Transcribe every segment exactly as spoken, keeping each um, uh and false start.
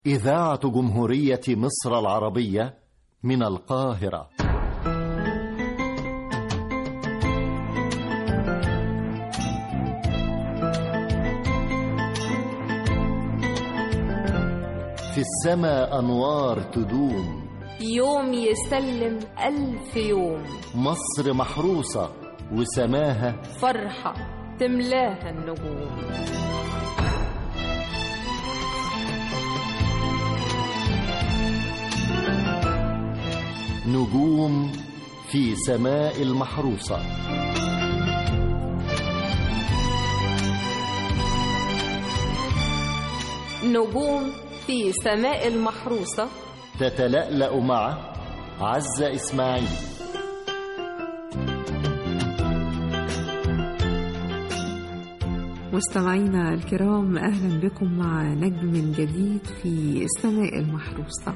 إذاعة جمهورية مصر العربية من القاهرة. في السماء أنوار تدوم، يوم يسلم ألف يوم. مصر محروسة وسماها فرحة تملاها النجوم. نجوم في سماء المحروسة. نجوم في سماء المحروسة تتلألأ مع عزة إسماعيل. مستمعينا الكرام، أهلا بكم مع نجم جديد في السماء المحروسة.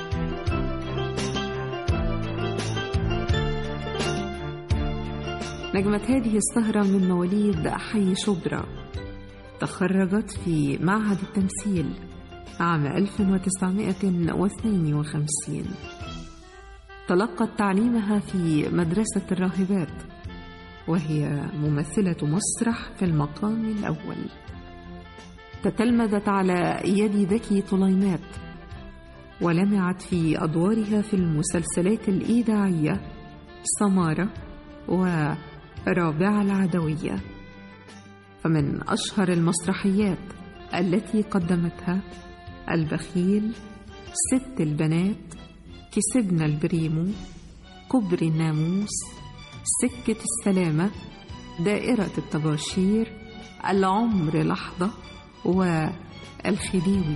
نجمة هذه السهرة من مواليد حي شبرا، تخرجت في معهد التمثيل عام ألف وتسعمائة واثنين وخمسين. تلقت تعليمها في مدرسة الراهبات، وهي ممثلة مسرح في المقام الأول. تتلمذت على يد ذكي طليمات، ولمعت في أدوارها في المسلسلات الإذاعية سمارة ورابعة العدوية. فمن أشهر المسرحيات التي قدمتها البخيل، ست البنات، كسبنا البريمو، كبر الناموس، سكة السلامة، دائرة الطباشير، العمر لحظة، والخديوي.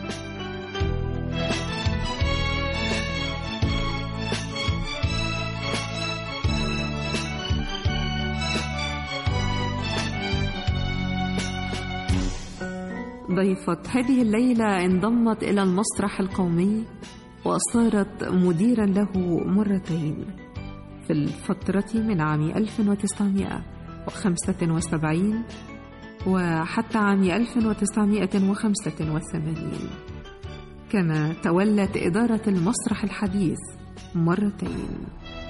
ضيفة هذه الليلة انضمت إلى المسرح القومي وصارت مديرا له مرتين، في الفترة من عام ألف وتسعمائة وخمسة وسبعين وحتى عام ألف وتسعمائة وخمسة وثمانين. كما تولت إدارة المسرح الحديث مرتين.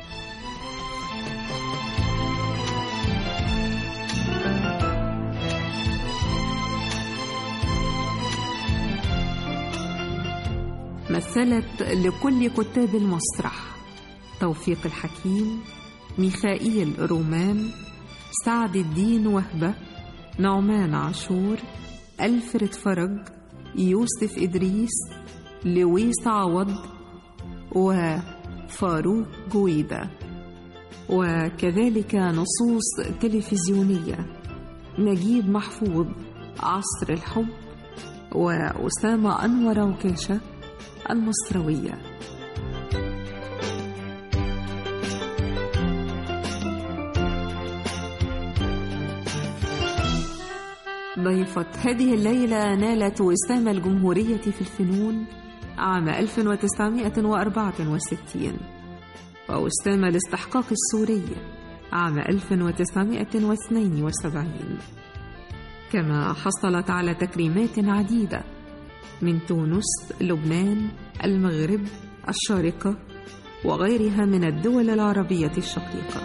مثلت لكل كتاب المسرح: توفيق الحكيم، ميخائيل رومان، سعد الدين وهبة، نعمان عاشور، ألفريد فرج، يوسف إدريس، لويس عوض، وفاروق جويدة. وكذلك نصوص تلفزيونية: نجيب محفوظ، عصر الحب، وأسامة أنور وكاشة، المصروية. ضيفة هذه الليلة نالت وسام الجمهورية في الفنون عام ألف وتسعمائة وأربعة وستين، ووسام الاستحقاق السوري عام ألف وتسعمائة واثنين وسبعين. كما حصلت على تكريمات عديدة من تونس، لبنان، المغرب، الشارقة، وغيرها من الدول العربية الشقيقة.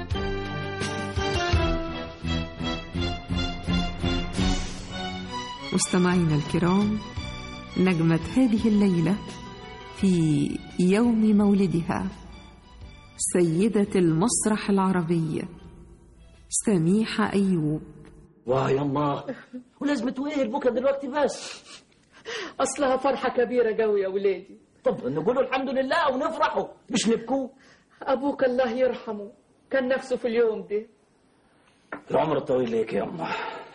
مستمعينا الكرام، نجمة هذه الليلة في يوم مولدها سيدة المسرح العربي سميحة أيوب. واه يا الله، ولازم تويه البكا دلوقتي بس؟ أصلها فرحة كبيرة قوي يا ولادي. طب نقولوا الحمد لله ونفرحوا مش نبكوا. أبوك الله يرحمه كان نفسه في اليوم ده. العمر الطويل ليك يا أمه.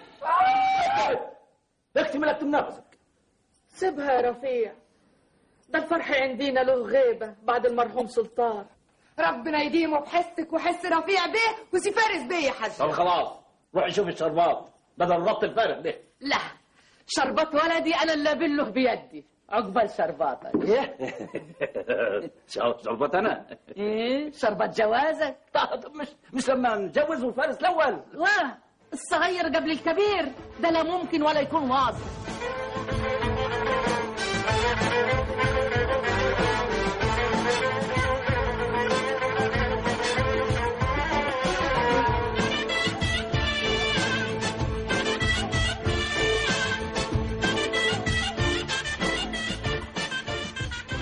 اكتم لك نفسك. سيبها يا رفيع، ده الفرح عندنا له غيبة بعد المرحوم سلطان. ربنا يديمه بحسك وحس رفيع بيه وسي فارس بيه يا حاج. طب خلاص روحي شوفي الشربات بدل الربط الفارغ ده. لا، شربات ولدي أنا اللي أبله بيدي. عقبال شرباتك. ايه شربات انا؟ ايه شربات جوازك. طب مش مش لما نتجوز والفارس الاول. لا، الصغير قبل الكبير، ده لا ممكن ولا يكون واصل.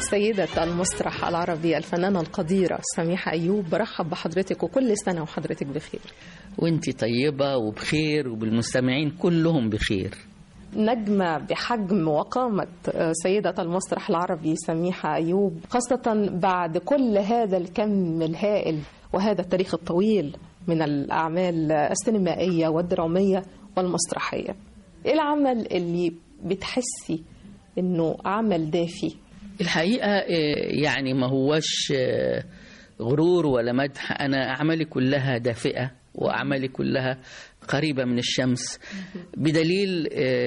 سيدة المسرح العربي الفنانة القديرة سميحة أيوب، برحب بحضرتك وكل سنة وحضرتك بخير. وانتي طيبة وبخير وبالمستمعين كلهم بخير. نجمة بحجم وقامة سيدة المسرح العربي سميحة أيوب، خاصة بعد كل هذا الكم الهائل وهذا التاريخ الطويل من الأعمال السينمائية والدرامية والمسرحية. إيه العمل اللي بتحسي إنه عمل دافي؟ الحقيقة يعني ما هوش غرور ولا مدح، أنا أعمالي كلها دافئة وأعمالي كلها قريبة من الشمس، بدليل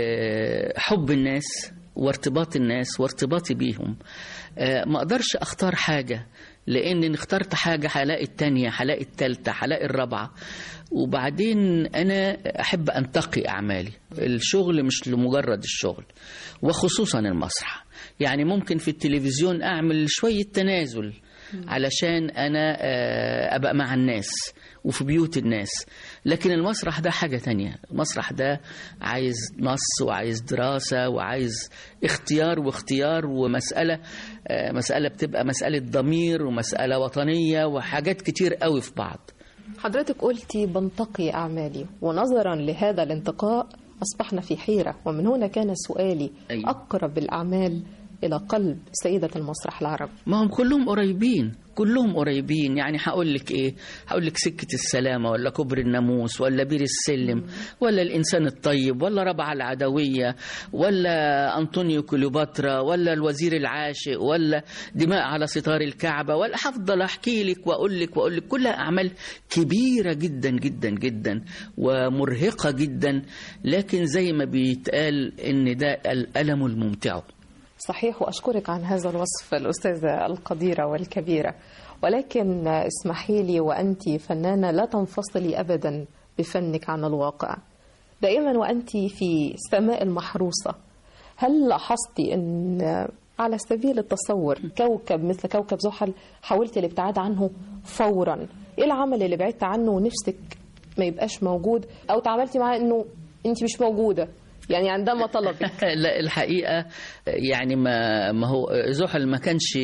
حب الناس وارتباط الناس وارتباطي بيهم. ما أقدرش أختار حاجة، لأن إن اخترت حاجة هلاقي التانية، هلاقي التالتة، هلاقي الرابعة. وبعدين أنا أحب أنتقي أعمالي. الشغل مش لمجرد الشغل، وخصوصا المسرح. يعني ممكن في التلفزيون أعمل شوية تنازل علشان أنا أبقى مع الناس وفي بيوت الناس، لكن المسرح ده حاجة تانية. المسرح ده عايز نص وعايز دراسة وعايز اختيار واختيار، ومسألة مسألة بتبقى مسألة ضمير ومسألة وطنية وحاجات كتير قوي في بعض. حضرتك قلتي بنتقي أعمالي، ونظرا لهذا الانتقاء أصبحنا في حيرة، ومن هنا كان سؤالي: أيوة. أقرب الأعمال إلى قلب سيدة المسرح العربي؟ ما هم كلهم قريبين، كلهم قريبين. يعني هقول لك ايه، هقول لك سكة السلامة، ولا كبر الناموس، ولا بير السلم، ولا الإنسان الطيب، ولا ربع العدوية، ولا أنطونيو كليوباترا، ولا الوزير العاشق، ولا دماء على ستار الكعبة، ولا هفضل أحكي لك وأقول لك وأقول لك. كلها أعمال كبيرة جدا جدا جدا ومرهقة جدا، لكن زي ما بيتقال إن ده الألم الممتع. صحيح، وأشكرك عن هذا الوصف الأستاذة القديرة والكبيرة. ولكن اسمحي لي، وأنت فنانة لا تنفصلي أبدا بفنك عن الواقع، دائما وأنت في سماء المحروسة. هل لاحظتي أن على سبيل التصور كوكب مثل كوكب زحل حاولتي الابتعاد عنه فورا؟ إيه العمل اللي بعدت عنه ونفسك ما يبقاش موجود، أو تعاملتي معاه أنه أنت مش موجودة يعني عندما طلبك؟ لا الحقيقة يعني ما ما هو زحل ما كانش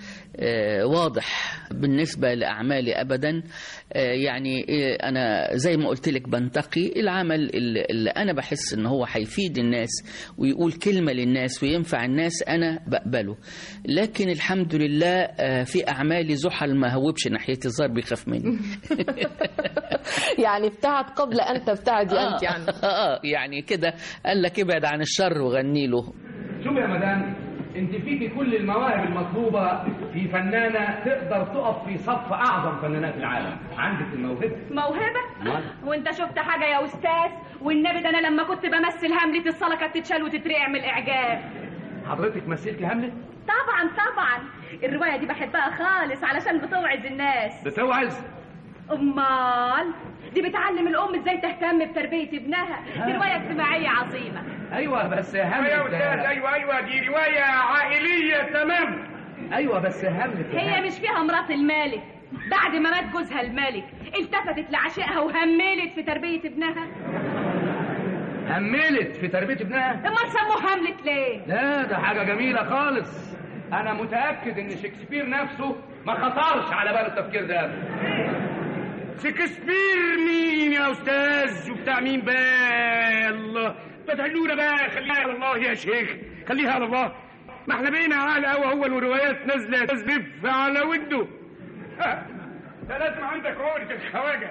واضح بالنسبة لأعمالي أبدا. يعني أنا زي ما قلت لك بنتقي العمل اللي أنا بحس إن هو هيفيد الناس ويقول كلمة للناس وينفع الناس، أنا بقبله. لكن الحمد لله في أعمالي زحل ما هوبش ناحيتي، الظاهر بيخاف مني. يعني ابتعد قبل أن تبتعدي أنت عنه. آه يعني كده قال لك ابعد عن الشر وغني له. شوف يا مدام، انت فيكي كل المواهب المطلوبه في فنانه تقدر تقف في صف اعظم فنانات العالم. عندك الموهبه. موهبه؟ وانت شفت حاجه يا استاذ؟ والنبي ده انا لما كنت بمثل هاملت الصاله كانت تتشال وتترقع من الاعجاب. حضرتك مثلتي هاملت؟ طبعا طبعا، الروايه دي بحبها خالص علشان بتوعظ الناس. بتوعظ؟ امال دي بتعلم الام ازاي تهتم بتربيه ابنها. دي روايه اجتماعيه عظيمه. ايوه بس هاملت يا استاذ، ايوه ايوه دي روايه عائليه تمام. ايوه بس هاملت هي مش فيها مرات الملك بعد ما مات جوزها الملك التفتت لعشائها وهملت في تربيه ابنها. هملت في تربيه ابنها؟ امال سموه هاملت ليه؟ لا ده حاجه جميله خالص. انا متاكد ان شكسبير نفسه ما خطرش على بال التفكير ده. شكسبير مين يا استاذ؟ وبتاع مين بقى؟ الله بتعلونا بقى، خليها على الله يا شيخ، خليها على الله. ما احنا بقينا على قهوه هو الروايات نازله تزلف على وده. ده لازم عندك عقده الخواجه.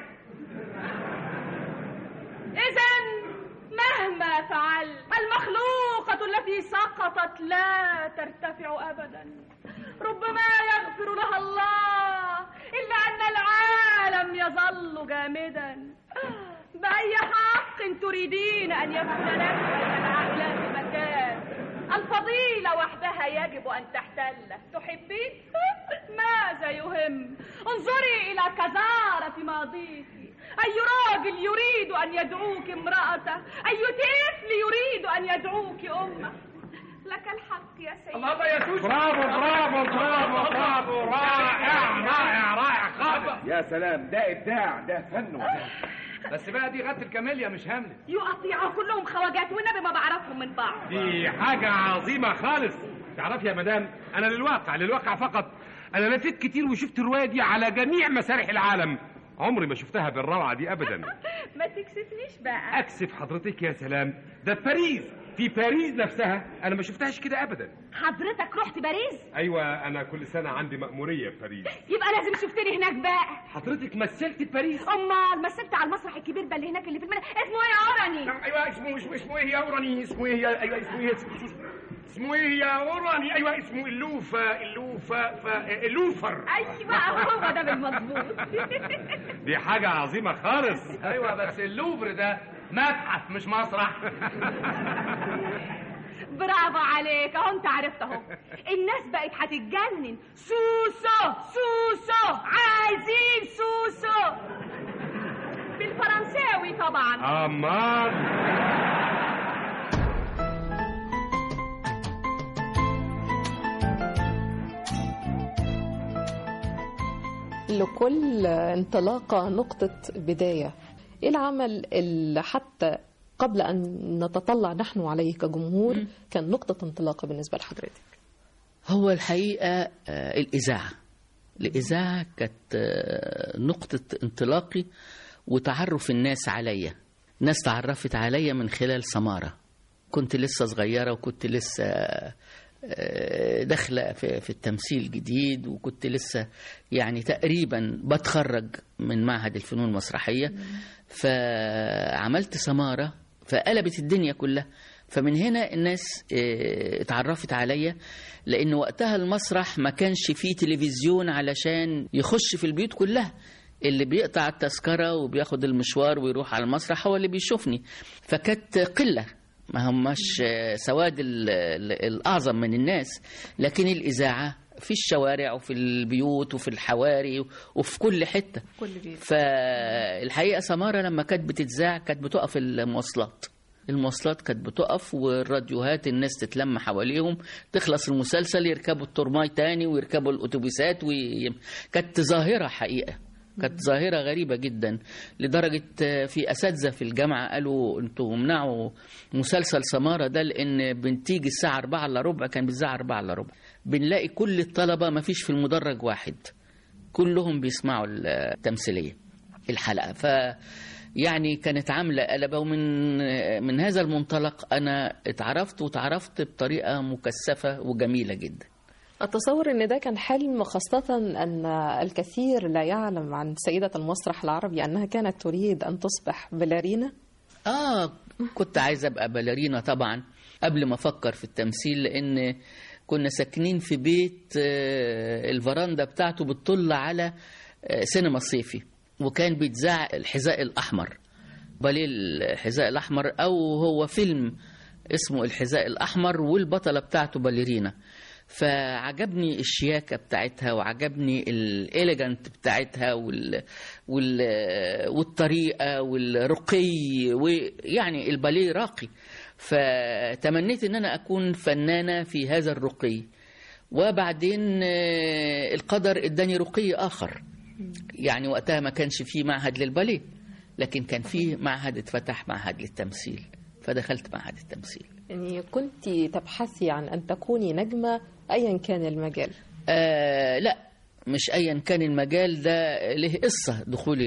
اذا مهما فعلت المخلوقه التي سقطت لا ترتفع ابدا، ربما يغفر لها الله، إلا أن العالم يظل جامدا. بأي حق تريدين أن يكون لك بين العائلات مكان؟ الفضيلة وحدها يجب أن تحتله. تحبين؟ ماذا يهم؟ انظري إلى كزارة ماضيك. أي راجل يريد أن يدعوك امرأته، أي طفل يريد أن يدعوك أمه. لك الحق يا سيدي. الله يا سوسي. برافو برافو برافو برافو، رائع رائع رائع خالص. يا سلام، ده ابداع، ده فن. بس بقى دي غاده الكاميليا مش هاملت. يقطيعوا كلهم خواجات والنبي ما بعرفهم من بعض. دي حاجه عظيمه خالص. تعرفي يا مدام، انا للواقع للواقع فقط. انا لفيت كتير وشفت الروايه دي على جميع مسارح العالم، عمري ما شفتها بالروعه دي ابدا. ما تكسفنيش بقى. اكسف حضرتك يا سلام، ده في باريس، في باريس نفسها انا ما شفتهاش كده ابدا. حضرتك رحت باريس؟ ايوه، انا كل سنه عندي مأموريه في باريس. يبقى لازم شفتني هناك بقى. حضرتك مثلت في باريس؟ امال مثلت على المسرح الكبير ده اللي هناك اللي في المدينه، اسمه ايه يا اوراني؟ ايوه اسمه اسمه اسمه ايه يا اوراني؟ اسمه ايه يا ايوه اسمه ايه اسمه ايه يا اوراني؟ ايوه اسمه اللوفا اللوفا اللوفر. ايوه هو ده بالمظبوط. دي حاجه عظيمه خالص. ايوه بس اللوفر ده متحف مش مسرح. برافو عليك، اهو انت عرفت اهو. الناس بقت هتتجنن. سوسو سوسو عايزين سوسو بالفرنساوي طبعا. امال لكل انطلاقة نقطة بداية. إيه العمل اللي حتى قبل أن نتطلع نحن عليه كجمهور م. كان نقطة انطلاقة بالنسبة لحضرتك؟ هو الحقيقة الإذاعة. الإذاعة كانت نقطة انطلاقي وتعرف الناس عليا. الناس تعرفت عليا من خلال سمارة. كنت لسه صغيرة وكنت لسه داخلة في التمثيل جديد، وكنت لسه يعني تقريبا بتخرج من معهد الفنون المسرحية. فعملت سمارة فقلبت الدنيا كلها. فمن هنا الناس اتعرفت عليا، لأن وقتها المسرح ما كانش فيه تلفزيون علشان يخش في البيوت كلها. اللي بيقطع التذكرة وبياخد المشوار ويروح على المسرح هو اللي بيشوفني. فكانت قلة، ما هماش سواد الأعظم من الناس، لكن الإذاعة في الشوارع وفي البيوت وفي الحواري وفي كل حتة. فالحقيقة سمارة لما كانت بتتذاع كانت بتقف المواصلات. المواصلات كانت بتقف والراديوهات الناس تتلم حواليهم، تخلص المسلسل يركبوا الترماي تاني ويركبوا الأتوبيسات وي... كانت ظاهرة حقيقة، كانت ظاهرة غريبة جدا، لدرجة في أساتذة في الجامعة قالوا انتوا منعوا مسلسل سمارة ده لأن بنتيجي الساعة أربعة إلا ربع. كان بالساعة أربعة إلا ربع بنلاقي كل الطلبة ما فيش في المدرج واحد، كلهم بيسمعوا التمثيلية الحلقة. ف يعني كانت عاملة قلبة. ومن من هذا المنطلق أنا اتعرفت وتعرفت بطريقة مكثفة وجميلة جدا. أتصور أن ده كان حلم، خاصة أن الكثير لا يعلم عن سيدة المسرح العربي أنها كانت تريد أن تصبح باليرينا. آه كنت عايزة أبقى باليرينا طبعا قبل ما أفكر في التمثيل، لأن كنا ساكنين في بيت الفراندا بتاعته بتطل على سينما الصيفي، وكان بيتذاع الحذاء الأحمر، باليه الحذاء الأحمر، أو هو فيلم اسمه الحذاء الأحمر والبطلة بتاعته باليرينا. فعجبني الشياكة بتاعتها وعجبني الإليجانت بتاعتها وال... وال... والطريقة والرقي، ويعني الباليه راقي. فتمنيت ان انا اكون فنانة في هذا الرقي، وبعدين القدر اداني رقي اخر. يعني وقتها ما كانش فيه معهد للباليه، لكن كان فيه معهد اتفتح، معهد للتمثيل، فدخلت معهد التمثيل. يعني كنت تبحثي عن أن تكوني نجمة أيا كان المجال؟ آه لا، مش أيا كان المجال، ده له قصة دخول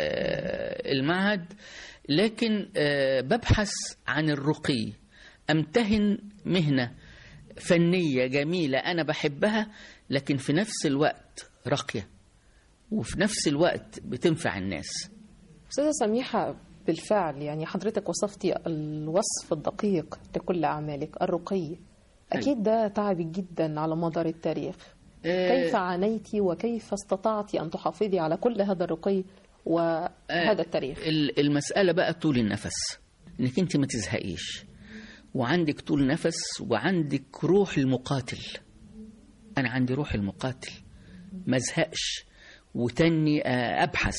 المعهد، لكن آه ببحث عن الرقي، أمتهن مهنة فنية جميلة أنا بحبها، لكن في نفس الوقت راقية، وفي نفس الوقت بتنفع الناس. أستاذة سميحة، بالفعل يعني حضرتك وصفتي الوصف الدقيق لكل أعمالك، الرقي. أكيد ده تعبك جدا على مدار التاريخ. كيف عانيتي وكيف استطعتي أن تحافظي على كل هذا الرقي وهذا التاريخ؟ المسألة بقى طول النفس، إنك أنت ما تزهقيش، وعندك طول نفس، وعندك روح المقاتل. أنا عندي روح المقاتل، ما ازهقش وتاني أبحث،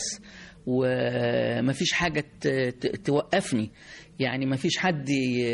وما فيش حاجة توقفني. يعني ما فيش حد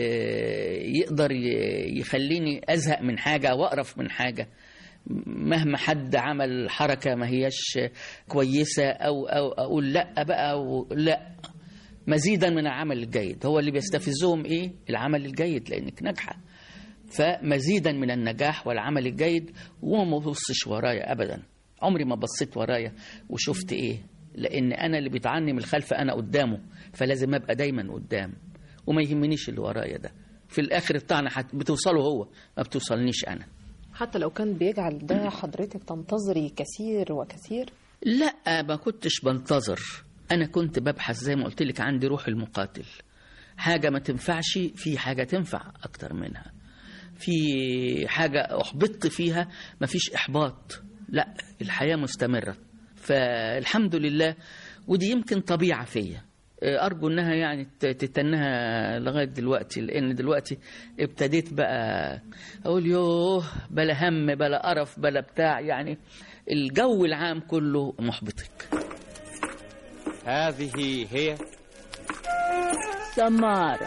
يقدر يخليني أزهق من حاجة أو أقرف من حاجة، مهما حد عمل حركة ما هيش كويسة، أو, أو أقول لا بقى، أو لا، مزيدا من العمل الجيد. هو اللي بيستفزهم إيه؟ العمل الجيد، لأنك ناجحة. فمزيدا من النجاح والعمل الجيد، وما ببصش ورايا أبدا. عمري ما بصيت ورايا وشفت إيه، لأن أنا اللي بيطعني من الخلف أنا قدامه، فلازم أبقى دايما قدام وما يهمنيش اللي ورايا ده. في الآخر الطعنة بتوصله هو، ما بتوصلنيش أنا. حتى لو كان بيجعل ده حضرتك تنتظري كثير وكثير؟ لا، ما كنتش بنتظر، أنا كنت ببحث زي ما قلت لك، عندي روح المقاتل. حاجة ما تنفعش، في حاجة تنفع أكتر منها. في حاجة أحبطت فيها، ما فيش إحباط، لا، الحياة مستمرة. فالحمد لله، ودي يمكن طبيعة فيا، أرجو أنها يعني تتنها لغاية دلوقتي، لأن دلوقتي ابتديت بقى أقول يوه بلا هم بلا قرف بلا بتاع، يعني الجو العام كله محبطك. هذه هي سمارة.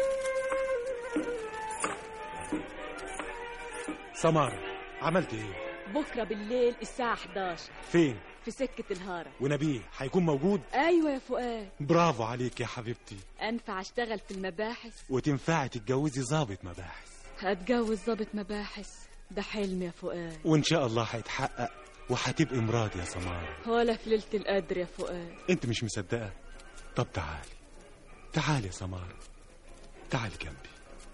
سمارة، عملت ايه؟ بكرة بالليل الساعة حداشر. فين؟ في سكة الهارة. ونبيه هيكون موجود؟ ايوه يا فؤاد. برافو عليك يا حبيبتي. انفع اشتغل في المباحث وتنفعي تتجوزي ضابط مباحث. هتجوز ضابط مباحث، ده حلم يا فؤاد، وان شاء الله هيتحقق وهتبقي مراد يا سمارة. ولا في ليلة القدر يا فؤاد. انت مش مصدقة؟ طب تعالي تعالي يا سمارة، تعالي جنبي.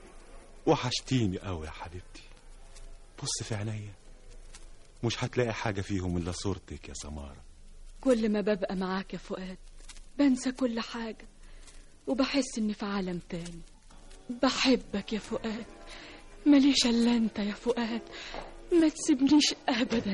وحشتيني قوي يا حبيبتي. بص في عينيا، مش هتلاقي حاجة فيهم إلا صورتك يا سمارة. كل ما ببقى معاك يا فؤاد بنسى كل حاجة، وبحس إني في عالم تاني. بحبك يا فؤاد، ماليش إلا أنت يا فؤاد، ما تسيبنيش أبدا.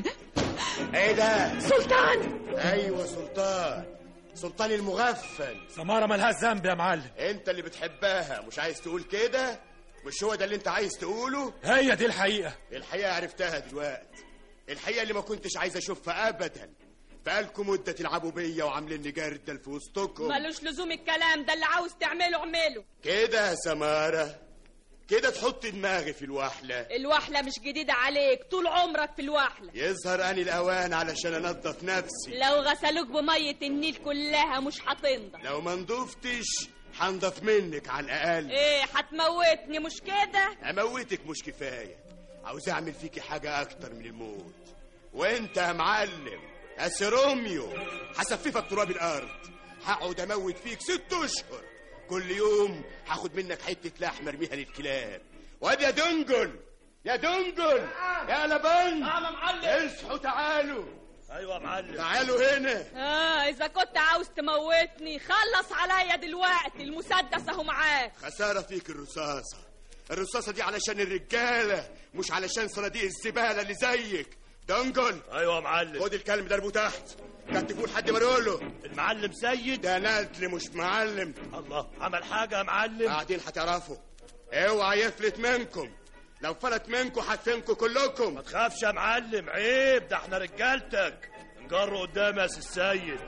ايه ده؟ سلطان. ايوه سلطان، سلطان المغفل. سمارة مالهاش ذنب يا معلم. انت اللي بتحبها، مش عايز تقول كده؟ مش هو ده اللي انت عايز تقوله؟ هي دي الحقيقة. الحقيقة عرفتها دلوقتي، الحقيقة اللي ما كنتش عايز اشوفها ابدا. بقالكم مدة تلعبوا بيا وعاملين لي جردل في وسطكم. مالوش لزوم الكلام ده، اللي عاوز تعمله اعمله كده يا سمارة، كده تحط دماغي في الوحلة. الوحلة مش جديدة عليك، طول عمرك في الوحلة. يظهر اني الاوان علشان انضف نفسي. لو غسلوك بمية النيل كلها مش هتنضف. لو ما نضفتش هنضف منك على الاقل. ايه هتموتني مش كده؟ اموتك مش كفاية، عاوز اعمل فيكي حاجة اكتر من الموت. وانت يا معلم يا سيروميو هسففك تراب الارض، هقعد اموت فيك ست اشهر، كل يوم هاخد منك حتة لحمة ارميها للكلاب. وادي يا دنجل يا دنجل يا لبن، نعم يا معلم. اصحوا تعالوا. ايوه يا معلم. تعالوا هنا. اه اذا كنت عاوز تموتني خلص عليا دلوقتي، المسدس اهو معاك. خسارة فيك الرصاصة، الرصاصة دي علشان الرجالة مش علشان صناديق الزبالة اللي زيك. دنجل. ايوه يا معلم. خد الكلب ده ارموه تحت، كتفوه لحد ما نقوله المعلم سيد. ده نادل مش معلم. الله، عمل حاجة يا معلم؟ قاعدين هتعرفوا. اوعى يفلت منكم، لو فلت منكم هدفنكم كلكم. ما تخافش يا معلم، عيب، ده احنا رجالتك، نجر قدام يا سي السيد.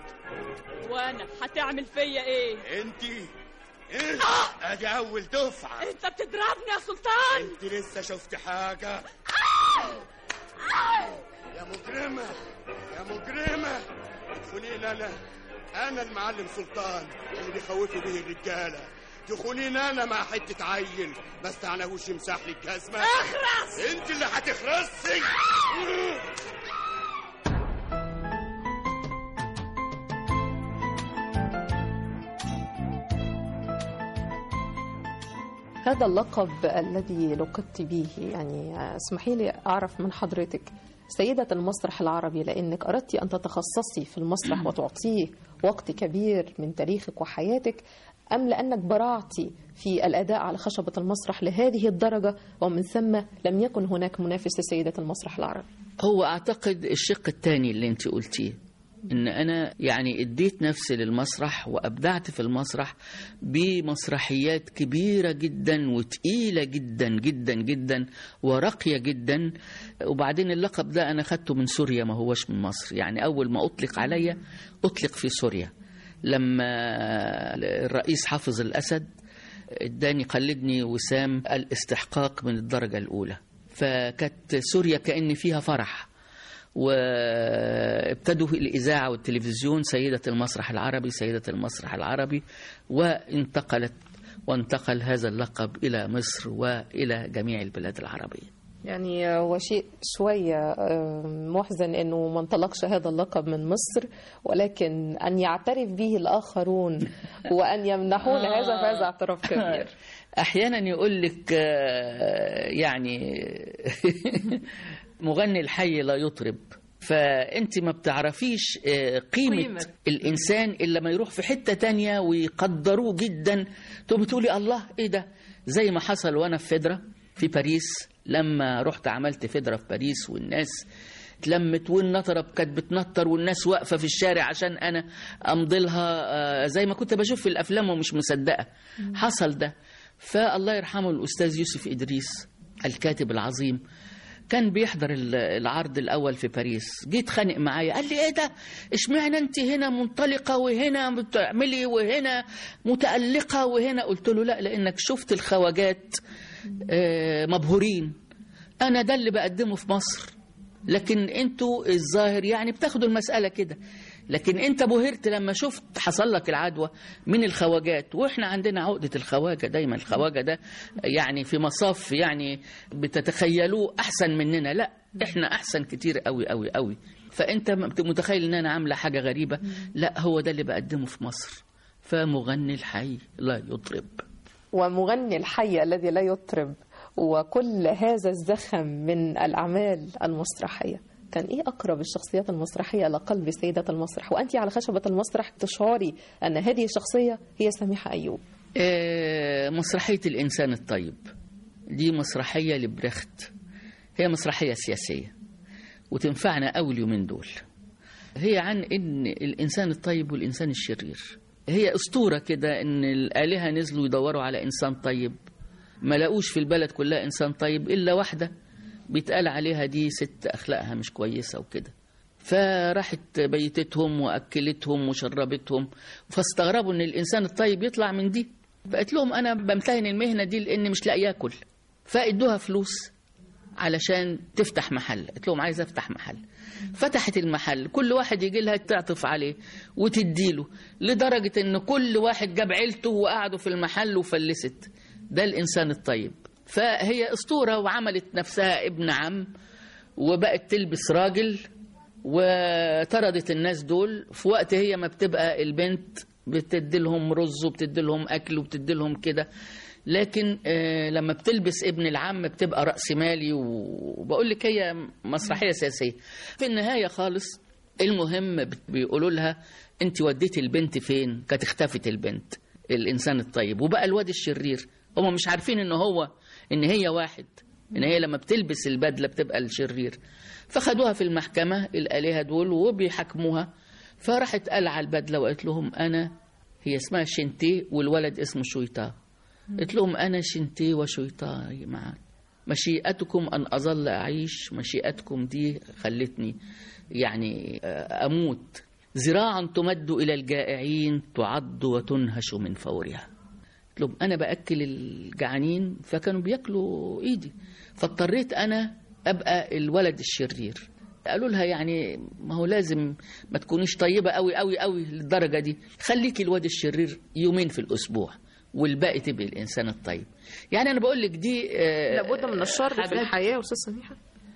وانا هتعمل فيا ايه؟ انتي ايه؟ آه! ادي اول دفعة. انت بتضربني يا سلطان؟ انت لسه شفت حاجة؟ آه! آه! يا مجرمة يا مجرمة، تخونين انا، انا المعلم سلطان اللي بيخوفوا به الرجالة. تخونين انا مع حتة عيل ما استعناهوش يمسح لي الجزمة. اخرس. انت اللي هتخرسي. هذا اللقب الذي لقبت به، يعني اسمحي لي أعرف من حضرتك سيدة المسرح العربي، لأنك أردت أن تتخصصي في المسرح وتعطيه وقت كبير من تاريخك وحياتك، أم لأنك برعتي في الأداء على خشبة المسرح لهذه الدرجة ومن ثم لم يكن هناك منافس لسيدة المسرح العربي؟ هو أعتقد الشق الثاني اللي أنت قلتيه، إن أنا يعني اديت نفسي للمسرح وأبدعت في المسرح بمسرحيات كبيرة جدا وتقيلة جدا جدا جدا ورقية جدا. وبعدين اللقب ده أنا خدته من سوريا، ما هوش من مصر. يعني أول ما أطلق عليا أطلق في سوريا، لما الرئيس حافظ الأسد اداني قلدني وسام الاستحقاق من الدرجة الأولى، فكانت سوريا كأن فيها فرح، وابتدوا الإذاعة والتلفزيون سيدة المسرح العربي سيدة المسرح العربي، وانتقلت وانتقل هذا اللقب إلى مصر وإلى جميع البلاد العربية. يعني هو شيء شوية محزن أنه ما انطلقش هذا اللقب من مصر، ولكن أن يعترف به الآخرون وأن يمنحون هذا فهذا اعتراف كبير. أحيانا يقول لك يعني مغني الحي لا يطرب، فأنت ما بتعرفيش قيمة, قيمة الإنسان إلا ما يروح في حتة تانية ويقدروه جدا، تقوم تقولي الله إيه ده. زي ما حصل وأنا في فيدرا في باريس، لما رحت عملت فيدرا في باريس والناس اتلمت والنطرة كانت بتنطر والناس واقفة في الشارع عشان أنا أمضي لها زي ما كنت بشوف في الأفلام ومش مصدقة. حصل ده. فالله يرحمه الأستاذ يوسف إدريس الكاتب العظيم كان بيحضر العرض الأول في باريس، جيت خانق معايا قال لي إيه ده، اشمعنى أنت هنا منطلقة وهنا بتعملي وهنا متألقة وهنا؟ قلت له لا، لأنك شفت الخواجات مبهورين، أنا ده اللي بقدمه في مصر، لكن أنتوا الظاهر يعني بتاخدوا المسألة كده، لكن أنت بهرت لما شفت حصل لك العدوى من الخواجات، وإحنا عندنا عقدة الخواجة دايما. الخواجة ده يعني في مصاف يعني بتتخيلوه أحسن مننا، لا إحنا أحسن كتير قوي قوي قوي. فأنت متخيل إن أنا عاملة حاجة غريبة، لا هو ده اللي بقدمه في مصر. فمغني الحي لا يطرب، ومغني الحي الذي لا يطرب، وكل هذا الزخم من الأعمال المسرحية. كان إيه أقرب الشخصيات المسرحية لقلب سيدة المسرح، وأنت على خشبة المسرح تشعري أن هذه الشخصية هي سميحة أيوب؟ آه مسرحية الإنسان الطيب دي مسرحية لبرخت، هي مسرحية سياسية وتنفعنا أول اليومين دول. هي عن إن الإنسان الطيب والإنسان الشرير. هي أسطورة كده إن الآلهة نزلوا يدوروا على إنسان طيب، ما لقوش في البلد كلها إنسان طيب إلا واحدة بيتقال عليها دي ست أخلاقها مش كويسة وكده، فراحت بيتتهم وأكلتهم وشربتهم، فاستغربوا إن الإنسان الطيب يطلع من دي. فقلت لهم أنا بمتهن المهنة دي لأني مش لاقي ياكل، فادوها فلوس علشان تفتح محل. قلت لهم عايز أفتح محل. فتحت المحل، كل واحد يجي لها تعطف عليه وتديله، لدرجة إن كل واحد جاب عيلته وقعدوا في المحل وفلست. ده الإنسان الطيب. فهي أسطورة وعملت نفسها ابن عم وبقت تلبس راجل وطردت الناس دول. في وقت هي ما بتبقى البنت بتديلهم رز وبتديلهم أكل وبتديلهم كده، لكن لما بتلبس ابن العم بتبقى رأس مالي. وبقول لك هي مسرحية سياسية. في النهاية خالص المهم بيقولوا لها انت وديتي البنت فين؟ كانت اختفت البنت الإنسان الطيب وبقى الواد الشرير. هم مش عارفين ان هو ان هي واحد، ان هي لما بتلبس البدلة بتبقى الشرير. فخدوها في المحكمة الآلهة دول وبيحكموها. فراحت قلع البدلة وقالت لهم أنا، هي اسمها شنتي والولد اسمه شويطة، قلت لهم أنا شنتي وشويطة معا، مشيئتكم أن أظل أعيش، مشيئتكم دي خلتني يعني أموت. ذراعا تمد إلى الجائعين تعض وتنهش من فورها. قلت لهم أنا بأكل الجعانين فكانوا بيأكلوا إيدي، فاضطريت أنا أبقى الولد الشرير. قالوا لها يعني ما هو لازم ما تكونيش طيبة قوي قوي قوي للدرجة دي، خليكي الواد الشرير يومين في الأسبوع والباقي تبقي الإنسان الطيب. يعني أنا بقول لك دي آه لابد من الشر في الحياة يا أستاذ سميحة.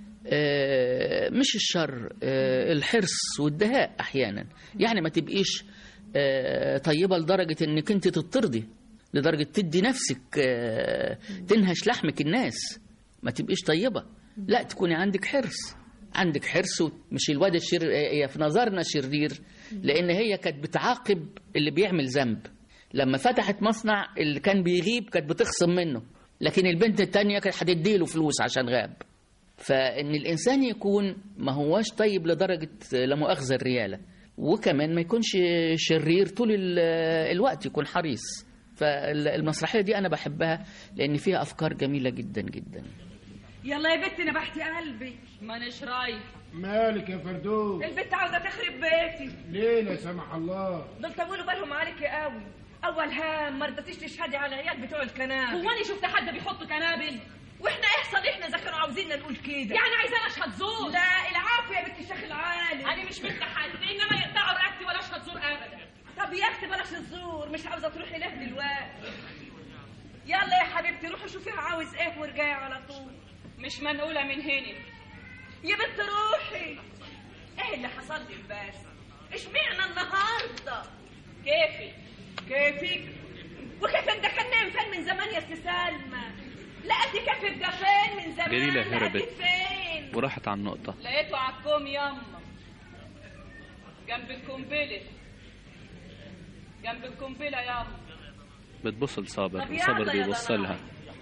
آه مش الشر، آه الحرص والدهاء أحيانا. يعني ما تبقيش آه طيبة لدرجة إنك أنت تطردي، لدرجة تدي نفسك آه تنهش لحمك الناس. ما تبقيش طيبة، لا تكوني عندك حرص، عندك حرص. مش الواد الشرير، هي في نظرنا شرير لأن هي كانت بتعاقب اللي بيعمل ذنب. لما فتحت مصنع اللي كان بيغيب كانت بتخصم منه، لكن البنت التانية كانت هتديله فلوس عشان غاب. فإن الإنسان يكون ما هواش طيب لدرجة لا مؤاخذة الريالة، وكمان ما يكونش شرير طول الوقت، يكون حريص. فالمسرحية دي أنا بحبها لأن فيها أفكار جميلة جدا جدا. يلا يا بنتي نبحتي قلبي. مانيش رايح. مالك يا فردوس؟ البنت عاوزه تخرب بيتي. ليه لا سمح الله؟ دول طولوا بالهم عليكي قوي. اول هام ما رضيتيش تشهدي على العيال بتوع الكنابل. هو انا شفت حد بيحط كنابل؟ واحنا يحصل احنا اذا كانوا عاوزيننا نقول كده؟ يعني عايزانا اشهد زور؟ لا العفو يا بنت الشيخ العالم. انا مش بنت حد، انما يقطعوا رقبتي ولا اشهد زور ابدا. طب يا اختي بلاش الزور، مش عاوزه تروحي له دلوقتي. ورجعي على طول. مش منقولة من هنا يا بنت روحي. ايه اللي حصل لي امبارح؟ اشمعنى النهارده؟ كيفي كيفك وكيف دخلنا فين من زمان يا ست سلمى؟ لقيتي كيفك ده فين من زمان؟ جليلة هربت فين وراحت على النقطة. لقيته على الكوم يما جنب القنبلة، جنب القنبلة يما. بتبص لصابر وصابر بيبص لها.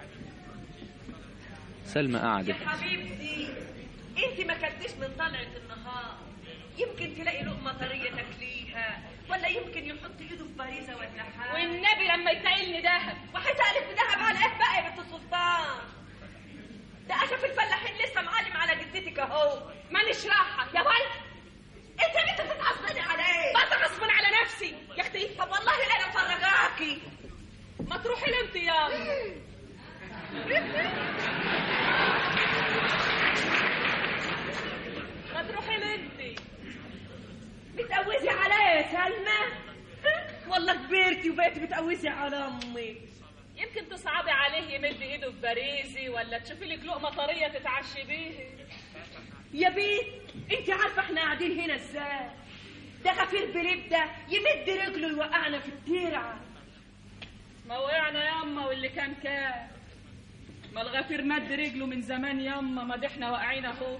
سلمى قعدت. يا حبيبتي انت ما كلتيش من طلعة النهار، يمكن تلاقي لقمة طرية تاكليها، ولا يمكن يحط ايده في باريزة ولا حاجة. والنبي لما يتقلني دهب. وهيتقلب في دهب على ايه بقى يا بنت السلطان؟ ده اشوف الفلاحين لسه معلم على جدتك اهو. مانيش راحة يا ولد. انت انت بتتعصبني على ايه؟ ما غصب على نفسي يا اختي. طب والله لا انا مفرجاكي. ما تروحي لي انت يلا. ما تروحي لي انت. بتقوزي عليا يا سلمى؟ والله كبرتي وبقيتي بتقوزي على امي. يمكن تصعبي عليه يمد ايده في باريزي، ولا تشوفي لك لقمه طريه تتعشي بيها. يا بيت انت عارفه احنا قاعدين هنا ازاي؟ ده غفير بليب ده يمد رجله يوقعنا في الترعه. ما وقعنا ياما واللي كان كان. ما الغفير مد رجله من زمان ياما، ما دي احنا واقعين اهو.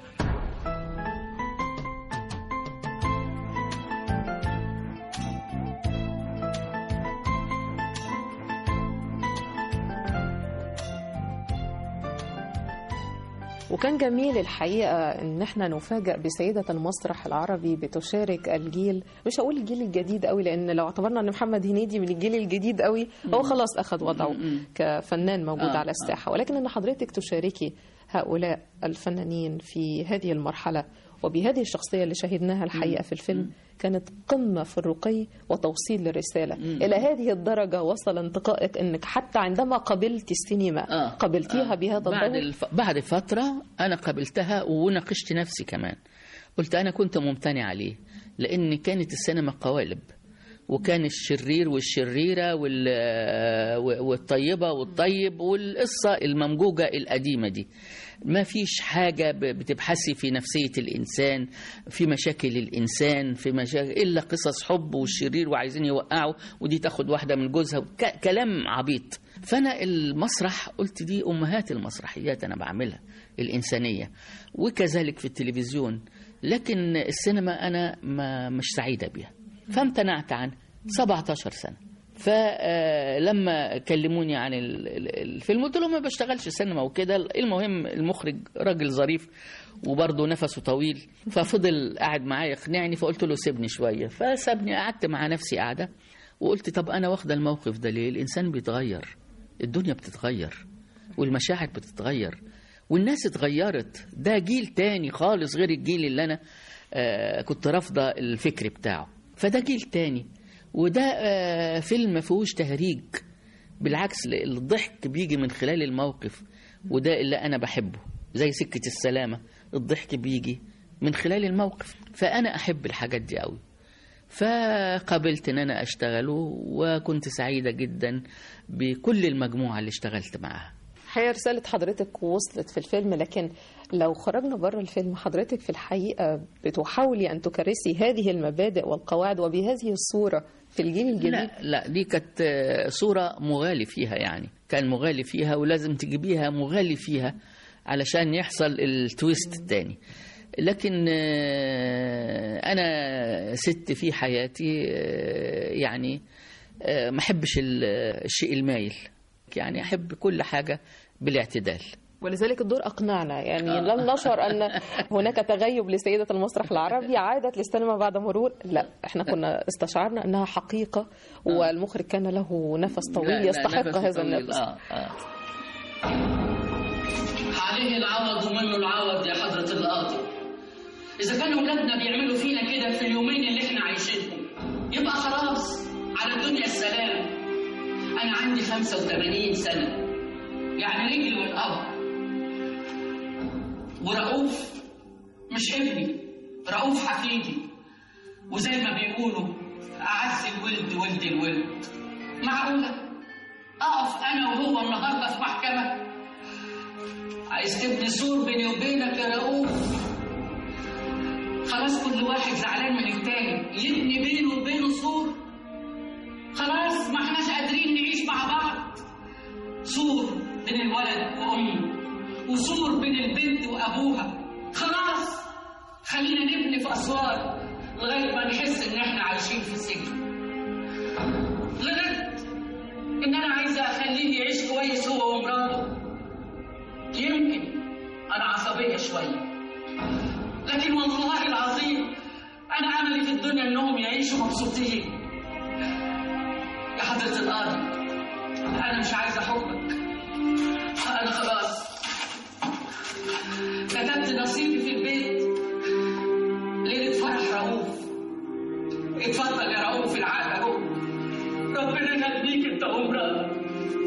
وكان جميل الحقيقة ان احنا نفاجأ بسيدة المسرح العربي بتشارك الجيل، مش هقول الجيل الجديد قوي لان لو اعتبرنا ان محمد هنيدي من الجيل الجديد قوي هو خلاص اخذ وضعه كفنان موجود آه على الساحة، ولكن ان حضرتك تشاركي هؤلاء الفنانين في هذه المرحلة وبهذه الشخصية اللي شاهدناها الحقيقة في الفيلم كانت قمة في الرقي وتوصيل للرسالة. إلى هذه الدرجة وصل انتقائك أنك حتى عندما قبلت السينما آه. قبلتيها آه. بهذا بعد الدور؟ الف... بعد فترة أنا قبلتها وناقشت نفسي كمان. قلت أنا كنت ممتنع عليه لأن كانت السينما قوالب، وكان الشرير والشريرة وال... والطيبة والطيب والقصة الممجوجة القديمة دي. ما فيش حاجة بتبحثي في نفسية الإنسان، في مشاكل الإنسان، في مشاكل إلا قصص حب والشرير وعايزين يوقعوا ودي تاخد واحدة من جوزها، ك... كلام عبيط. فأنا المسرح قلت دي أمهات المسرحيات أنا بعملها الإنسانية، وكذلك في التلفزيون. لكن السينما أنا ما مش سعيدة بيها فامتنعت عنها سبعة عشر سنة. فلما كلموني عن الفيلم قلت لهم ما بشتغلش سينما وكده. المهم المخرج راجل ظريف وبرضه نفسه طويل، ففضل قاعد معايا يقنعني، فقلت له سيبني شوية، فسابني. قعدت مع نفسي قاعدة وقلت طب أنا واخدة الموقف ده ليه؟ الإنسان بيتغير، الدنيا بتتغير والمشاعر بتتغير والناس اتغيرت. ده جيل تاني خالص غير الجيل اللي أنا آه كنت رافضة الفكر بتاعه، فده جيل تاني. وده آه فيلم ما فيهوش تهريج، بالعكس الضحك بيجي من خلال الموقف، وده اللي أنا بحبه. زي سكة السلامة الضحك بيجي من خلال الموقف، فأنا أحب الحاجات دي قوي. فقبلت ان انا اشتغله وكنت سعيدة جدا بكل المجموعة اللي اشتغلت معها. هي رسالة حضرتك وصلت في الفيلم، لكن لو خرجنا بره الفيلم حضرتك في الحقيقة بتحاولي أن تكرسي هذه المبادئ والقواعد وبهذه الصورة في الجيل الجديد. لا لا دي كانت صورة مغالي فيها، يعني كان مغالي فيها ولازم تجيبيها مغالي فيها علشان يحصل التويست الثاني. لكن أنا ست في حياتي يعني ما أحبش الشيء المايل، يعني أحب كل حاجة بالاعتدال. ولذلك الدور أقنعنا، يعني آه. لم نشعر أن هناك تغيب لسيدة المسرح العربي عادت للسينما بعد مرور، لا احنا كنا استشعرنا أنها حقيقة آه. والمخرج كان له نفس طويل لا يستحق لا هذا النفس. آه. آه. عليه العوض ومنه العوض يا حضرة القاضي. إذا كانوا أولادنا بيعملوا فينا كده في اليومين اللي احنا عايشينهم يبقى خلاص على الدنيا السلام. أنا عندي خمسة وثمانين سنة، يعني رجل والأب. ورؤوف مش ابني، رؤوف حفيدي، وزي ما بيقولوا أعز الولد ولد الولد. معقولة أقف أنا وهو النهاردة في محكمة عايز تبني سور بيني وبينك يا رؤوف؟ خلاص كل واحد زعلان من التاني يبني بينه وبينه سور. خلاص ما احناش قادرين نعيش مع بعض. سور بين الولد وامه وسور بين البنت وابوها. خلاص خلينا نبني في اسوار لغايه ما نحس ان احنا عايشين في سجن. غلطت ان انا عايزه اخليه يعيش كويس هو ومراته. يمكن انا عصبيه شويه، لكن والله العظيم انا املي في الدنيا انهم يعيشوا مبسوطين. يا حضره القاضي انا مش عايزه حكمك، انا خلاص كتبت نصيبي في البيت ليله فرح رؤوف. اتفضل يا رؤوف العقد اهو، ربنا يهديك انت ومراتك.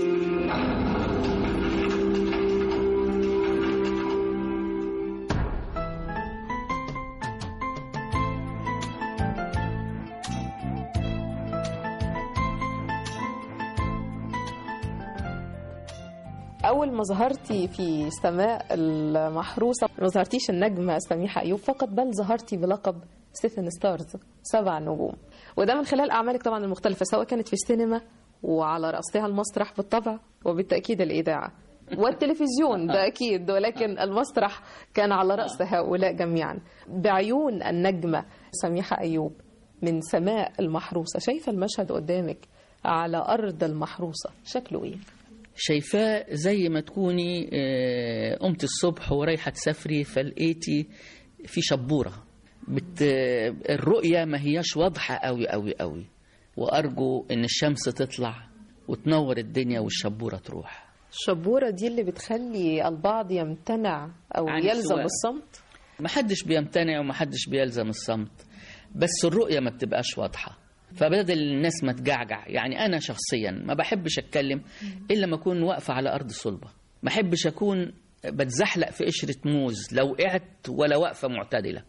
أول ما ظهرتي في سماء المحروسة ما ظهرتيش النجمة سميحة أيوب فقط، بل ظهرتي بلقب سيفن ستارز، سبع نجوم، وده من خلال أعمالك طبعا المختلفة سواء كانت في السينما وعلى رأسها المسرح بالطبع وبالتأكيد الإذاعة والتلفزيون ده أكيد، ولكن المسرح كان على رأس هؤلاء جميعا. بعيون النجمة سميحة أيوب من سماء المحروسة، شايفة المشهد قدامك على أرض المحروسة شكله إيه؟ شايفاه زي ما تكوني قمت الصبح ورايحة تسافري فلقيتي في شبورة بت... الرؤية ما هياش واضحة قوي قوي قوي، وأرجو إن الشمس تطلع وتنور الدنيا والشبورة تروح. الشبورة دي اللي بتخلي البعض يمتنع أو يلزم الصمت؟ محدش بيمتنع ومحدش بيلزم الصمت، بس الرؤية ما بتبقاش واضحة، فبدل الناس ما تجعجع. يعني أنا شخصيا ما بحبش أتكلم إلا ما أكون واقفة على أرض صلبة، ما بحبش أكون بتزحلق في قشرة موز لو قعدت ولا واقفة معتدلة.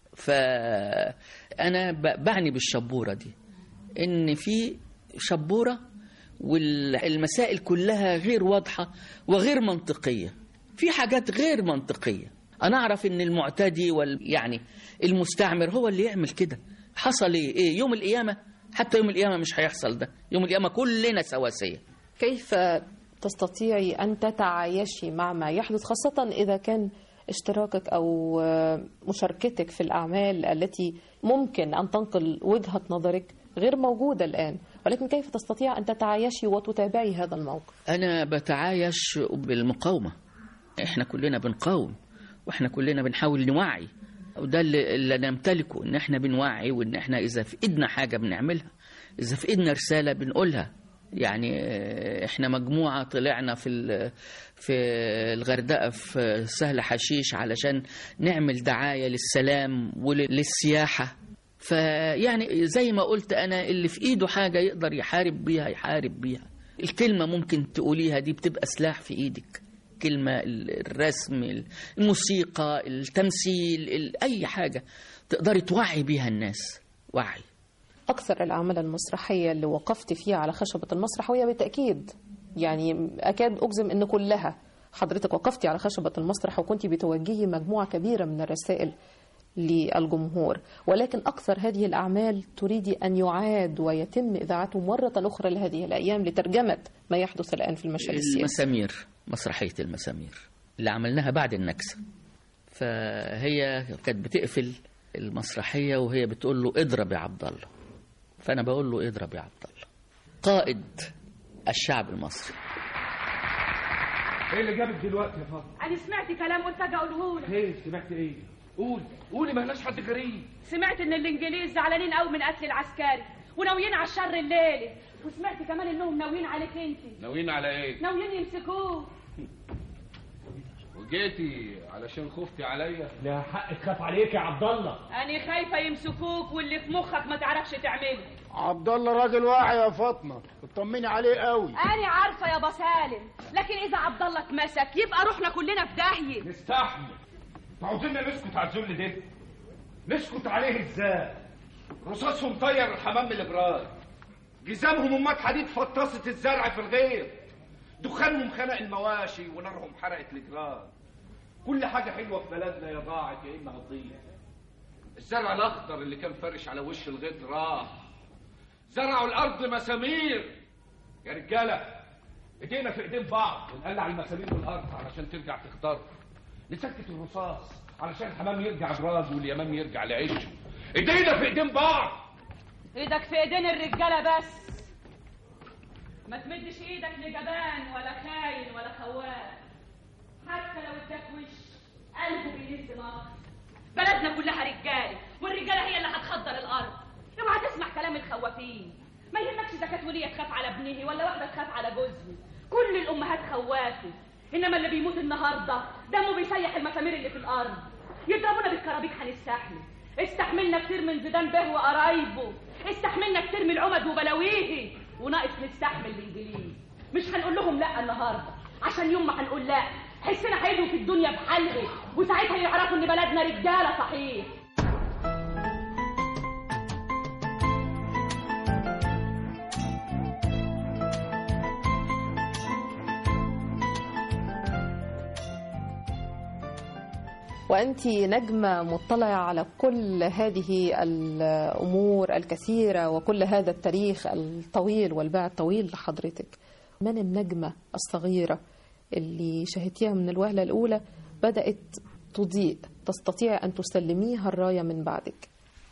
فأنا بعني بالشبورة دي إن في شبورة والمسائل كلها غير واضحة وغير منطقية، في حاجات غير منطقية. أنا أعرف إن المعتدي وال يعني المستعمر هو اللي يعمل كده. حصل إيه؟ إيه يوم القيامة؟ حتى يوم القيامة مش هيحصل ده، يوم القيامة كلنا سواسية. كيف تستطيعي أن تتعايشي مع ما يحدث، خاصة إذا كان اشتراكك أو مشاركتك في الأعمال التي ممكن أن تنقل وجهة نظرك غير موجودة الآن، ولكن كيف تستطيع أن تتعايشي وتتابعي هذا الموقف؟ أنا بتعايش بالمقاومة، إحنا كلنا بنقاوم وإحنا كلنا بنحاول نوعي، وده اللي, اللي نمتلكه، إن إحنا بنوعي، وإن إحنا إذا في إيدنا حاجة بنعملها، إذا في إيدنا رسالة بنقولها. يعني إحنا مجموعة طلعنا في في الغردقة في سهل حشيش علشان نعمل دعاية للسلام وللسياحة. فيعني زي ما قلت أنا، اللي في إيده حاجة يقدر يحارب بيها يحارب بيها. الكلمة ممكن تقوليها دي بتبقى سلاح في إيدك، كلمة، الرسم، الموسيقى، التمثيل، أي حاجة تقدري توعي بيها الناس. وعي. أكثر الأعمال المسرحية اللي وقفت فيها على خشبة المسرح، وهي بالتأكيد يعني أكاد أجزم أن كلها حضرتك وقفتي على خشبة المسرح وكنت بتوجهي مجموعة كبيرة من الرسائل للجمهور، ولكن أكثر هذه الأعمال تريدي أن يعاد ويتم إذاعته مرة أخرى لهذه الأيام لترجمة ما يحدث الآن في المشهد السياسي. المسامير، مسرحية المسامير اللي عملناها بعد النكسة، فهي كانت بتقفل المسرحية وهي بتقول له اضرب يا عبد الله، فأنا بقول له اضرب يا عبد الله، قائد الشعب المصري. ايه اللي جابك دلوقتي يا فاطمه؟ انا سمعت كلام قلت اجي اقوله لك. ايه سمعت ايه؟ قول قولي، ما لناش حد غريب. سمعت ان الانجليز زعلانين قوي من قتل العسكري وناويين على الشر الليلي، وسمعت كمان انهم ناويين عليك انت. ناويين على ايه؟ ناويين يمسكوه. وجيتي علشان خفتي عليا؟ لا حق تخاف عليك يا عبد الله. انا خايفه يمسكوك واللي في مخك ما تعرفش تعمله. عبد الله راجل واعي يا فاطمه، اطمني عليه قوي. انا عارفه يا ابو سالم، لكن اذا عبد الله اتمسك يبقى روحنا كلنا في داهيه. نستحمل. عاوزيننا نسكت على الذل ده؟ نسكت عليه ازاي؟ رصاصهم طير الحمام الابراج، جزامهم امات حديد فطست الزرع في الغيط، دخانهم خنق المواشي ونارهم حرقت الجراد. كل حاجة حلوة في بلدنا يا ضاعت يا إما هتضيع. الزرع الأخضر اللي كان فرش على وش الغيط راح، زرعوا الأرض مسامير. يا رجالة ايدينا في ايدين بعض، ونقلع المسامير من الأرض علشان ترجع تخضر، نسكت الرصاص علشان الحمام يرجع براز واليمام يرجع لعيشه. ايدينا في ايدين بعض. ايدك في ايدين الرجالة بس، ما تمدش ايدك لجبان ولا خاين ولا خواف، حتى لو اداك وش قلبه بيهز نار. بلدنا كلها رجاله، والرجاله هي اللي هتخضر الارض. اوعى تسمع كلام الخوافين. ما يهمكش اذا كانت وليه تخاف على ابنه ولا واحده تخاف على جوزها، كل الامهات خوافه. انما اللي بيموت النهارده دمه بيسيح المسامير اللي في الارض. يضربونا بالكرابيك هنستحمل، استحملنا كتير من زيدان به وقرايبه، استحملنا كتير من العمد وبلاويه، وناقص نستحمل الانجليز. مش هنقول لهم لا النهارده، عشان يوم ما هنقول لا حسنا هيجوا في الدنيا بحالها، وساعتها يعرفوا ان بلدنا رجاله صحيح. وأنت نجمة مطلعة على كل هذه الأمور الكثيرة وكل هذا التاريخ الطويل والباع الطويل لحضرتك. من النجمة الصغيرة اللي شاهدتيها من الوهلة الأولى بدأت تضيء تستطيع أن تسلميها الراية من بعدك؟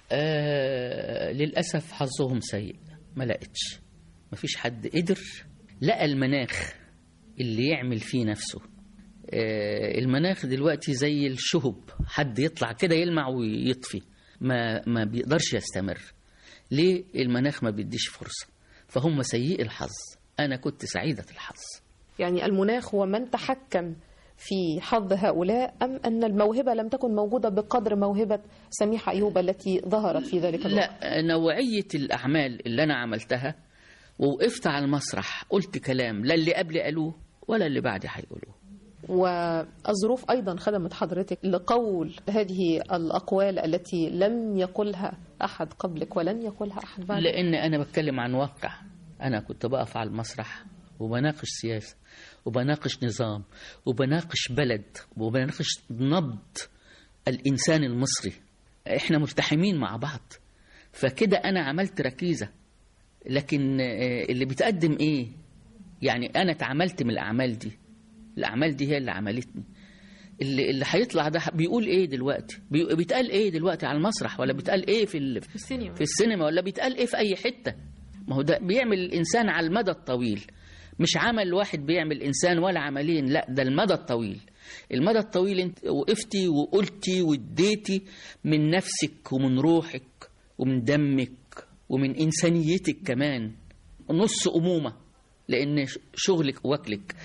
آه للأسف حظهم سيء، ما لقيتش، ما فيش حد قدر لقى المناخ اللي يعمل فيه نفسه. آه المناخ دلوقتي زي الشهب، حد يطلع كده يلمع ويطفي، ما ما بيقدرش يستمر. ليه؟ المناخ ما بيديش فرصة، فهم سيء الحظ. أنا كنت سعيدة الحظ. يعني المناخ هو من تحكم في حظ هؤلاء، أم أن الموهبة لم تكن موجودة بقدر موهبة سميحة أيوب التي ظهرت في ذلك الوقت؟ لا، نوعية الأعمال اللي أنا عملتها ووقفت على المسرح قلت كلام لا اللي قبلي قالوه ولا اللي بعدي هيقولوه. والظروف أيضا خدمت حضرتك لقول هذه الأقوال التي لم يقلها أحد قبلك ولن يقولها أحد بعدك. لأن أنا بتكلم عن واقع. أنا كنت بقف على المسرح وبناقش سياسة وبناقش نظام وبناقش بلد وبناقش نبض الإنسان المصري. إحنا ملتحمين مع بعض، فكده أنا عملت ركيزة. لكن اللي بتقدم إيه؟ يعني أنا اتعملت من الأعمال دي، الأعمال دي هي اللي عملتني. اللي اللي هيطلع ده بيقول إيه دلوقتي؟ بيتقال إيه دلوقتي على المسرح، ولا بيتقال إيه في في السينما, في السينما ولا بيتقال إيه في أي حتة؟ ما هو ده بيعمل الإنسان على المدى الطويل، مش عمل واحد بيعمل إنسان ولا عملين، لا ده المدى الطويل. المدى الطويل انت وقفتي وقلتي واديتي من نفسك ومن روحك ومن دمك ومن إنسانيتك كمان، نص أمومة، لأن شغلك واكلك.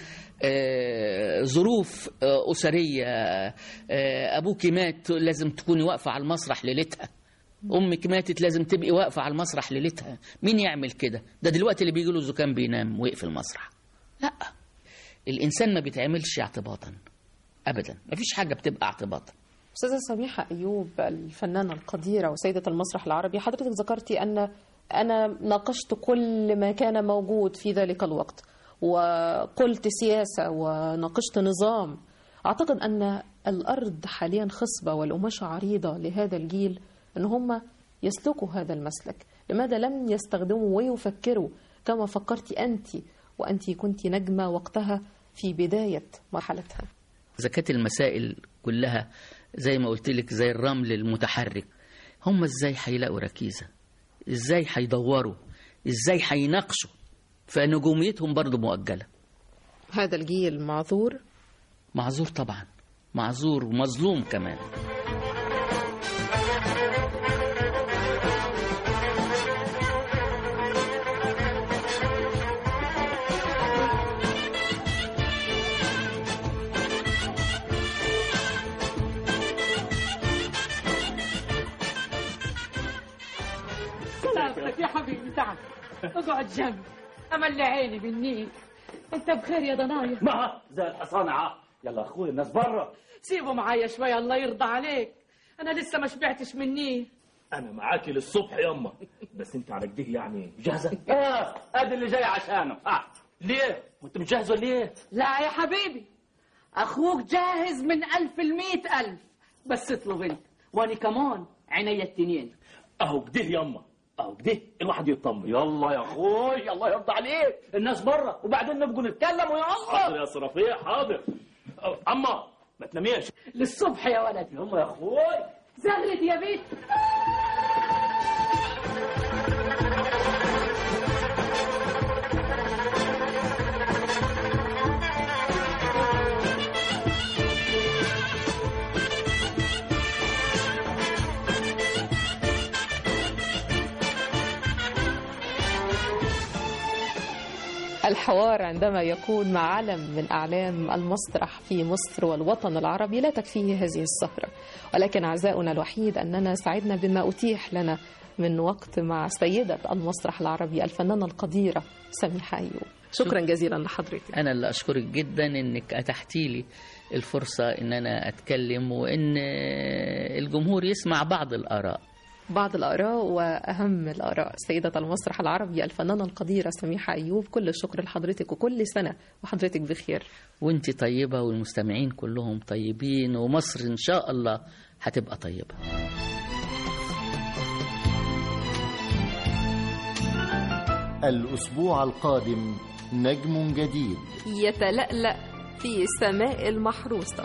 آه ظروف آه أسرية، آه أبوك مات لازم تكوني واقفة على المسرح ليلتها، أمك ماتت لازم تبقي واقفة على المسرح ليلتها. مين يعمل كده؟ ده دلوقتي اللي بيجي له زكام بينام ويقف المسرح. لا، الإنسان ما بيتعملش اعتباطا أبدا، ما فيش حاجة بتبقى اعتباطا. أستاذة سميحة أيوب الفنانة القديرة وسيدة المسرح العربي، حضرتك ذكرتي أن أنا ناقشت كل ما كان موجود في ذلك الوقت وقلت سياسة وناقشت نظام. أعتقد أن الأرض حاليا خصبة والقماشة عريضة لهذا الجيل أن هم يسلكوا هذا المسلك. لماذا لم يستخدموا ويفكروا كما فكرت أنت وأنت كنت نجمة وقتها في بداية مرحلتها؟ إذا كانت المسائل كلها زي ما قلت لك زي الرمل المتحرك، هم إزاي هيلاقوا ركيزة؟ إزاي هيدوروا؟ إزاي هيناقشوا؟ فنجوميتهم برضو مؤجلة. هذا الجيل معذور؟ معذور طبعا، معذور ومظلوم كمان. سلامتك يا حبيبي، تعال اقعد جنبي، املي عيني بالنيل. انت بخير يا ضنايا؟ ما زي الحصان عا. يلا اخوي الناس بره، سيبه معايا شويه الله يرضى عليك، انا لسه ما شبعتش من النيل. انا معاكي للصبح يما، بس انت على كده يعني جاهزه؟ اه ادي اللي جاي عشانه. اه ليه؟ وانت مش جاهزه ليه؟ لا يا حبيبي، اخوك جاهز من الف المئة الف، بس اطلب انت واني كمان عينيا التنين. اهو كده يما، اهو كده الواحد يطمن. يلا يا اخوي الله يرضى عليك، الناس بره وبعدين نبقوا نتكلم. ويا الله حاضر يا صرافيه حاضر. اما ما تناميش للصبح يا ولد. يلا يا اخوي. زغرت يا بيت. الحوار عندما يكون مع علم من أعلام المسرح في مصر والوطن العربي لا تكفيه هذه السهرة، ولكن عزاؤنا الوحيد أننا سعدنا بما أتيح لنا من وقت مع سيدة المسرح العربي الفنانة القديرة سميحة أيوب. شكرا جزيلا لحضرتك. أنا اللي أشكرك جدا أنك أتحتي لي الفرصة أن أنا أتكلم وأن الجمهور يسمع بعض الآراء. بعض الآراء وأهم الآراء. سيدة المسرح العربي الفنانة القديرة سميحة أيوب، كل الشكر لحضرتك وكل سنة وحضرتك بخير. وانت طيبة والمستمعين كلهم طيبين، ومصر إن شاء الله هتبقى طيبة. الأسبوع القادم نجم جديد يتلألأ في سماء المحروسة.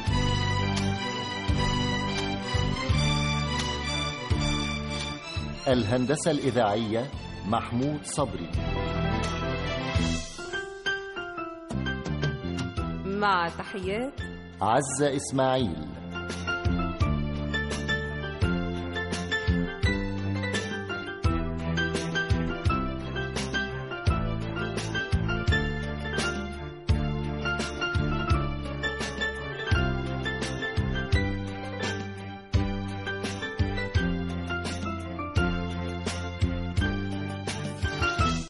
الهندسة الإذاعية محمود صبري. مع تحيات عزة إسماعيل.